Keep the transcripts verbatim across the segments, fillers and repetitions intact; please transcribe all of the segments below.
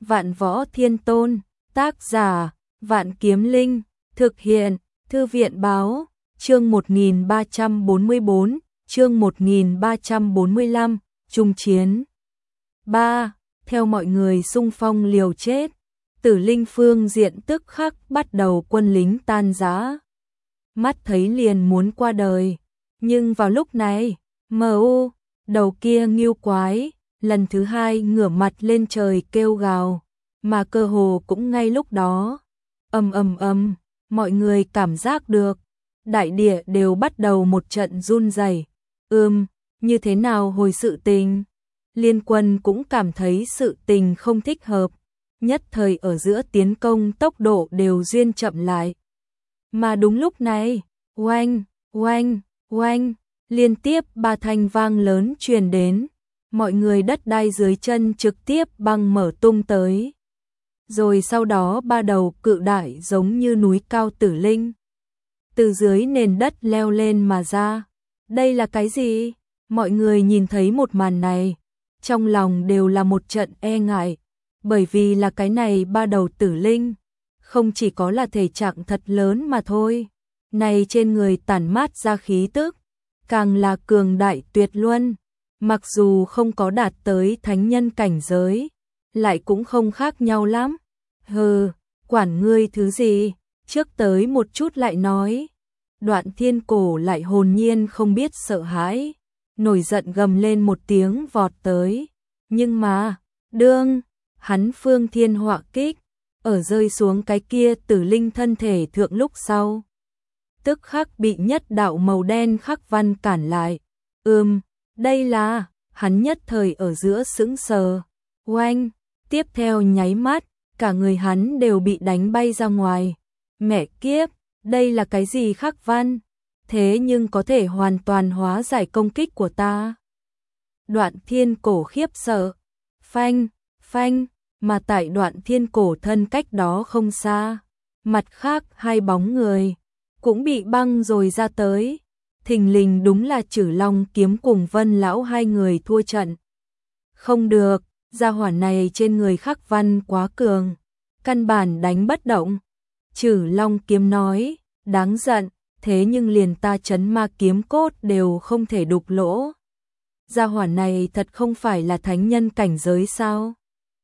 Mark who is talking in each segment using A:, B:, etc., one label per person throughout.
A: Vạn Võ Thiên Tôn, tác giả, Vạn Kiếm Linh, thực hiện, Thư viện báo, chương một nghìn ba trăm bốn mươi bốn, chương một nghìn ba trăm bốn mươi lăm, Trung chiến. ba. Theo mọi người xung phong liều chết, Tử Linh phương diện tức khắc bắt đầu quân lính tan rã. Mắt thấy liền muốn qua đời, nhưng vào lúc này, mờ u, đầu kia ngưu quái, lần thứ hai ngửa mặt lên trời kêu gào, mà cơ hồ cũng ngay lúc đó, ầm ầm ầm, mọi người cảm giác được, đại địa đều bắt đầu một trận run rẩy. Ừm, như thế nào hồi sự tình? Liên quân cũng cảm thấy sự tình không thích hợp, nhất thời ở giữa tiến công tốc độ đều duyên chậm lại. Mà đúng lúc này, oanh, oanh, oanh, liên tiếp ba thanh vang lớn truyền đến, mọi người đất đai dưới chân trực tiếp băng mở tung tới. Rồi sau đó ba đầu cự đại giống như núi cao tử linh, từ dưới nền đất leo lên mà ra. Đây là cái gì? Mọi người nhìn thấy một màn này, trong lòng đều là một trận e ngại, bởi vì là cái này ba đầu tử linh, không chỉ có là thể trạng thật lớn mà thôi, này trên người tản mát ra khí tức, càng là cường đại tuyệt luân, mặc dù không có đạt tới thánh nhân cảnh giới, lại cũng không khác nhau lắm. Hừ, quản ngươi thứ gì, trước tới một chút lại nói. Đoạn Thiên Cổ lại hồn nhiên không biết sợ hãi, nổi giận gầm lên một tiếng vọt tới, nhưng mà, đương, hắn phương thiên họa kích, ở rơi xuống cái kia tử linh thân thể thượng lúc sau. Tức khắc bị nhất đạo màu đen khắc văn cản lại. Ừm, đây là, hắn nhất thời ở giữa sững sờ, oanh, tiếp theo nháy mắt, cả người hắn đều bị đánh bay ra ngoài. Mẹ kiếp, đây là cái gì khắc văn? Thế nhưng có thể hoàn toàn hóa giải công kích của ta. Đoạn Thiên Cổ khiếp sợ, phanh, phanh, mà tại Đoạn Thiên Cổ thân cách đó không xa, mặt khác hai bóng người cũng bị băng rồi ra tới. Thình lình đúng là Trử Long Kiếm cùng Vân lão hai người thua trận. Không được, gia hỏa này trên người khắc văn quá cường, căn bản đánh bất động. Trử Long Kiếm nói, đáng giận, thế nhưng liền ta chấn ma kiếm cốt đều không thể đục lỗ. Gia hỏa này thật không phải là thánh nhân cảnh giới sao?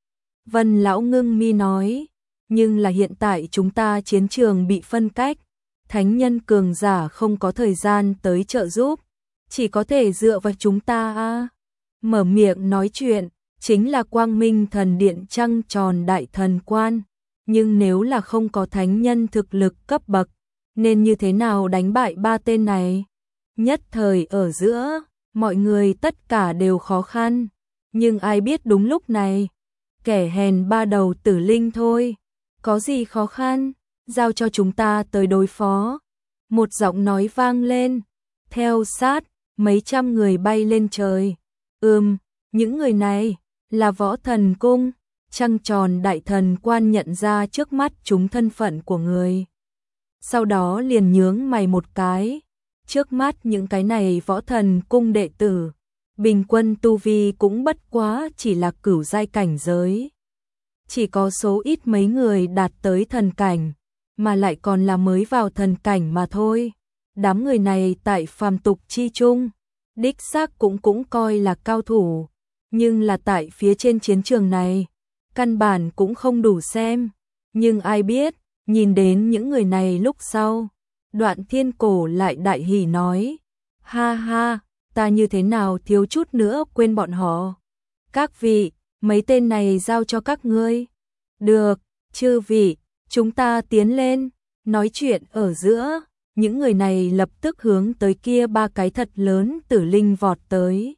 A: Vân lão ngưng mi nói, nhưng là hiện tại chúng ta chiến trường bị phân cách, thánh nhân cường giả không có thời gian tới trợ giúp, chỉ có thể dựa vào chúng ta a. Mở miệng nói chuyện, chính là Quang Minh Thần Điện trăng tròn đại thần quan, nhưng nếu là không có thánh nhân thực lực cấp bậc, nên như thế nào đánh bại ba tên này? Nhất thời ở giữa, mọi người tất cả đều khó khăn, nhưng ai biết đúng lúc này, kẻ hèn ba đầu tử linh thôi, có gì khó khăn, giao cho chúng ta tới đối phó. Một giọng nói vang lên, theo sát, mấy trăm người bay lên trời. Ừm, những người này là Võ Thần Cung. Trăng tròn đại thần quan nhận ra trước mắt chúng thân phận của người, sau đó liền nhướng mày một cái. Trước mắt những cái này Võ Thần Cung đệ tử, bình quân tu vi cũng bất quá chỉ là cửu giai cảnh giới, chỉ có số ít mấy người đạt tới thần cảnh, mà lại còn là mới vào thần cảnh mà thôi. Đám người này tại phàm tục chi chung, đích xác cũng cũng coi là cao thủ, nhưng là tại phía trên chiến trường này, căn bản cũng không đủ xem. Nhưng ai biết, nhìn đến những người này lúc sau, Đoạn Thiên Cổ lại đại hỉ nói, ha ha, ta như thế nào thiếu chút nữa quên bọn họ. Các vị, mấy tên này giao cho các ngươi. Được, chư vị, chúng ta tiến lên. Nói chuyện ở giữa, những người này lập tức hướng tới kia ba cái thật lớn tử linh vọt tới.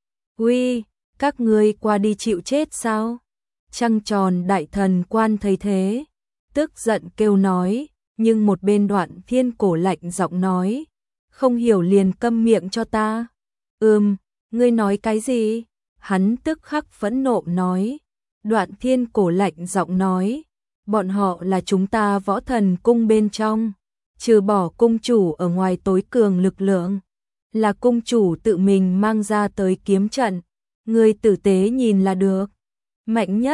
A: Uy, các ngươi qua đi chịu chết sao? Trăng tròn đại thần quan thấy thế, tức giận kêu nói, nhưng một bên Đoạn Thiên Cổ lạnh giọng nói, không hiểu liền câm miệng cho ta. Ừm, ngươi nói cái gì? Hắn tức khắc phẫn nộ nói. Đoạn Thiên Cổ lạnh giọng nói, bọn họ là chúng ta Võ Thần Cung bên trong, trừ bỏ cung chủ ở ngoài tối cường lực lượng, là cung chủ tự mình mang ra tới kiếm trận, ngươi tử tế nhìn là được. Mạnh nhất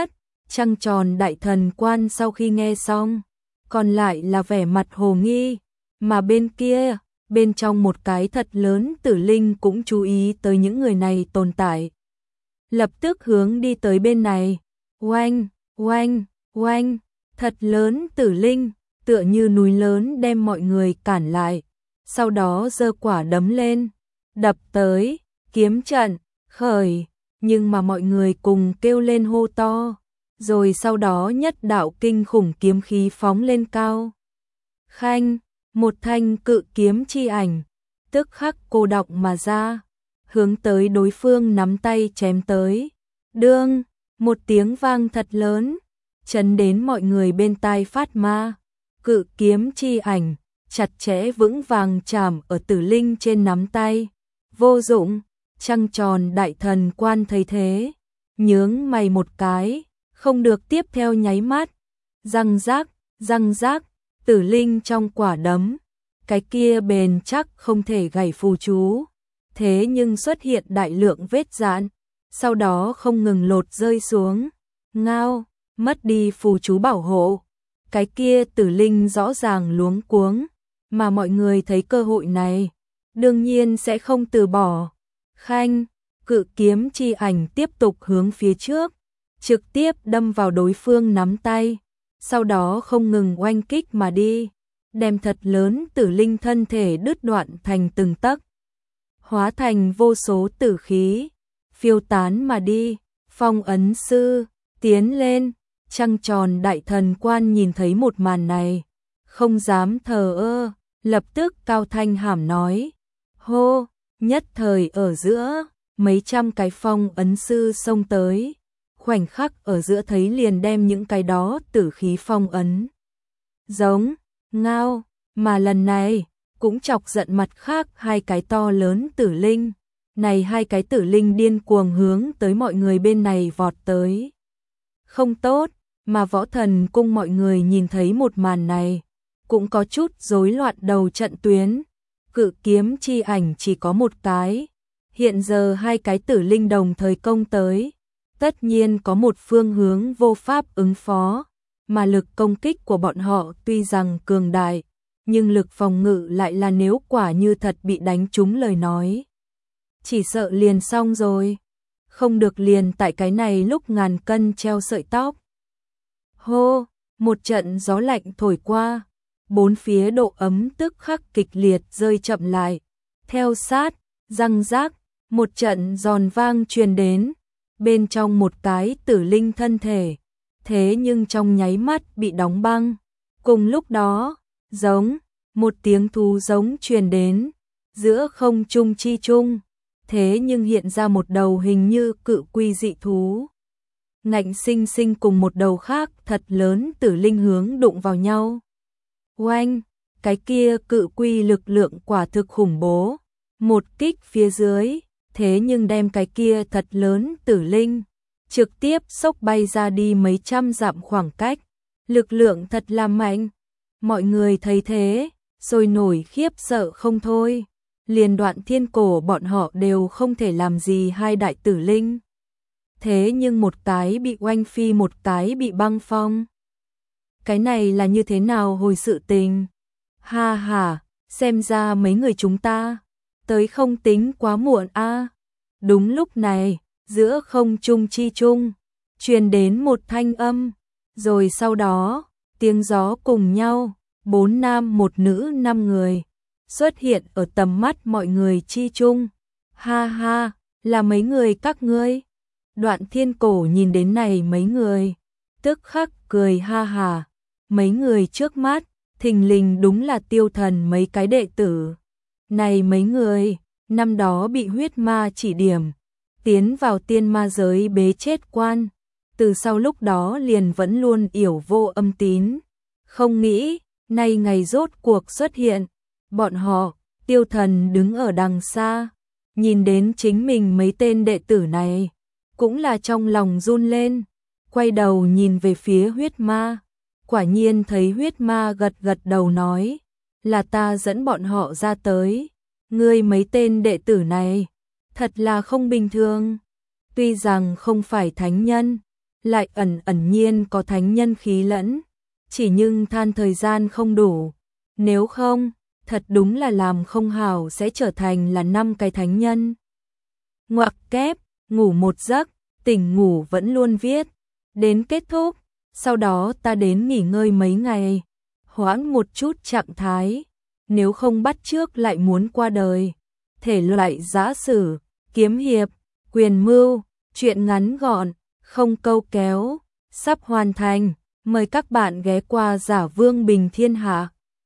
A: Trăng tròn đại thần quan sau khi nghe xong, còn lại là vẻ mặt hồ nghi, mà bên kia, bên trong một cái thật lớn tử linh cũng chú ý tới những người này tồn tại. Lập tức hướng đi tới bên này, oanh, oanh, oanh, thật lớn tử linh, tựa như núi lớn đem mọi người cản lại, sau đó giơ quả đấm lên, đập tới, kiếm trận, khởi, nhưng mà mọi người cùng kêu lên hô to, rồi sau đó nhất đạo kinh khủng kiếm khí phóng lên cao. Khanh, một thanh cự kiếm chi ảnh, tức khắc cô đọng mà ra, hướng tới đối phương nắm tay chém tới. Đương, một tiếng vang thật lớn, chấn đến mọi người bên tai phát ma. Cự kiếm chi ảnh, chặt chẽ vững vàng chạm ở tử linh trên nắm tay. Vô dụng, trăng tròn đại thần quan thấy thế, nhướng mày một cái, không được tiếp theo nháy mắt. Răng rác, răng rác, tử linh trong quả đấm, cái kia bền chắc không thể gảy phù chú. Thế nhưng xuất hiện đại lượng vết rạn, sau đó không ngừng lột rơi xuống. Ngao, mất đi phù chú bảo hộ. Cái kia tử linh rõ ràng luống cuống, mà mọi người thấy cơ hội này, đương nhiên sẽ không từ bỏ. Khanh, cự kiếm chi ảnh tiếp tục hướng phía trước, trực tiếp đâm vào đối phương nắm tay, sau đó không ngừng oanh kích mà đi, đem thật lớn tử linh thân thể đứt đoạn thành từng tấc, hóa thành vô số tử khí, phiêu tán mà đi. Phong ấn sư, tiến lên. Trăng tròn đại thần quan nhìn thấy một màn này, không dám thờ ơ, lập tức cao thanh hàm nói. Hô, nhất thời ở giữa, mấy trăm cái phong ấn sư xông tới, khoảnh khắc ở giữa thấy liền đem những cái đó tử khí phong ấn. Giống, ngao, mà lần này, cũng chọc giận mặt khác hai cái to lớn tử linh. Này hai cái tử linh điên cuồng hướng tới mọi người bên này vọt tới. Không tốt, mà võ thần cung mọi người nhìn thấy một màn này, cũng có chút rối loạn đầu trận tuyến. Cự kiếm chi ảnh chỉ có một cái, hiện giờ hai cái tử linh đồng thời công tới, tất nhiên có một phương hướng vô pháp ứng phó, mà lực công kích của bọn họ tuy rằng cường đại, nhưng lực phòng ngự lại là nếu quả như thật bị đánh trúng lời nói, chỉ sợ liền xong rồi, không được liền tại cái này lúc ngàn cân treo sợi tóc. Hô, một trận gió lạnh thổi qua, bốn phía độ ấm tức khắc kịch liệt rơi chậm lại. Theo sát, răng rác, một trận giòn vang truyền đến, bên trong một cái tử linh thân thể, thế nhưng trong nháy mắt bị đóng băng. Cùng lúc đó, giống, một tiếng thú giống truyền đến, giữa không trung chi trung, thế nhưng hiện ra một đầu hình như cự quy dị thú. Ngạnh sinh sinh cùng một đầu khác thật lớn tử linh hướng đụng vào nhau. Oanh, cái kia cự quy lực lượng quả thực khủng bố, một kích phía dưới, thế nhưng đem cái kia thật lớn tử linh trực tiếp xốc bay ra đi mấy trăm dặm khoảng cách, lực lượng thật là mạnh. Mọi người thấy thế, sôi nổi khiếp sợ không thôi, liền Đoạn Thiên Cổ bọn họ đều không thể làm gì hai đại tử linh. Thế nhưng một cái bị oanh phi, một cái bị băng phong. Cái này là như thế nào hồi sự tình? Ha ha, xem ra mấy người chúng ta tới không tính quá muộn a. À. Đúng lúc này, giữa không trung chi trung truyền đến một thanh âm, rồi sau đó, tiếng gió cùng nhau, bốn nam một nữ năm người xuất hiện ở tầm mắt mọi người chi trung. Ha ha, là mấy người các ngươi? Đoạn Thiên Cổ nhìn đến này mấy người, tức khắc cười ha ha. Mấy người trước mắt, thình lình đúng là Tiêu Thần mấy cái đệ tử. Này mấy người, năm đó bị huyết ma chỉ điểm, tiến vào tiên ma giới bế chết quan, từ sau lúc đó liền vẫn luôn yểu vô âm tín. Không nghĩ, nay ngày rốt cuộc xuất hiện, bọn họ, Tiêu Thần đứng ở đằng xa, nhìn đến chính mình mấy tên đệ tử này, cũng là trong lòng run lên, quay đầu nhìn về phía huyết ma, quả nhiên thấy huyết ma gật gật đầu nói, là ta dẫn bọn họ ra tới, ngươi mấy tên đệ tử này, thật là không bình thường, tuy rằng không phải thánh nhân, lại ẩn ẩn nhiên có thánh nhân khí lẫn, chỉ nhưng than thời gian không đủ, nếu không, thật đúng là làm không hảo sẽ trở thành là năm cái thánh nhân. Ngoặc kép, ngủ một giấc, tỉnh ngủ vẫn luôn viết, đến kết thúc, sau đó ta đến nghỉ ngơi mấy ngày, hoãn một chút trạng thái, nếu không bắt trước lại muốn qua đời. Thể loại giã sử, kiếm hiệp, quyền mưu, truyện ngắn gọn, không câu kéo, sắp hoàn thành, mời các bạn ghé qua Giả Vương Bình Thiên Hạ.